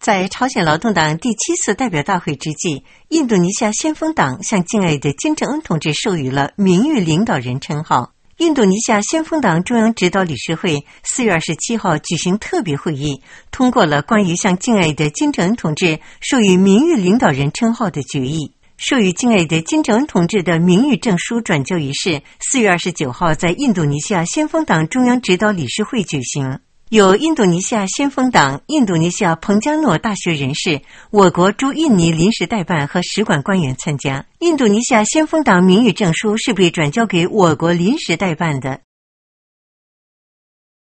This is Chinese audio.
在朝鲜劳动党第7次代表大会之际，印度尼西亚先锋党向敬爱的金正恩同志授予了名誉领导人称号。印度尼西亚先锋党中央指导理事会4月27号举行特别会议，通过了关于向敬爱的金正恩同志授予名誉领导人称号的决议。授予敬爱的金正恩同志的名誉证书转交仪式4月29号在印度尼西亚先锋党中央指导理事会举行。有印度尼西亚先锋党、印度尼西亚彭加诺大学人士、我国驻印尼临时代办和使馆官员参加。印度尼西亚先锋党名誉证书是被转交给我国临时代办的。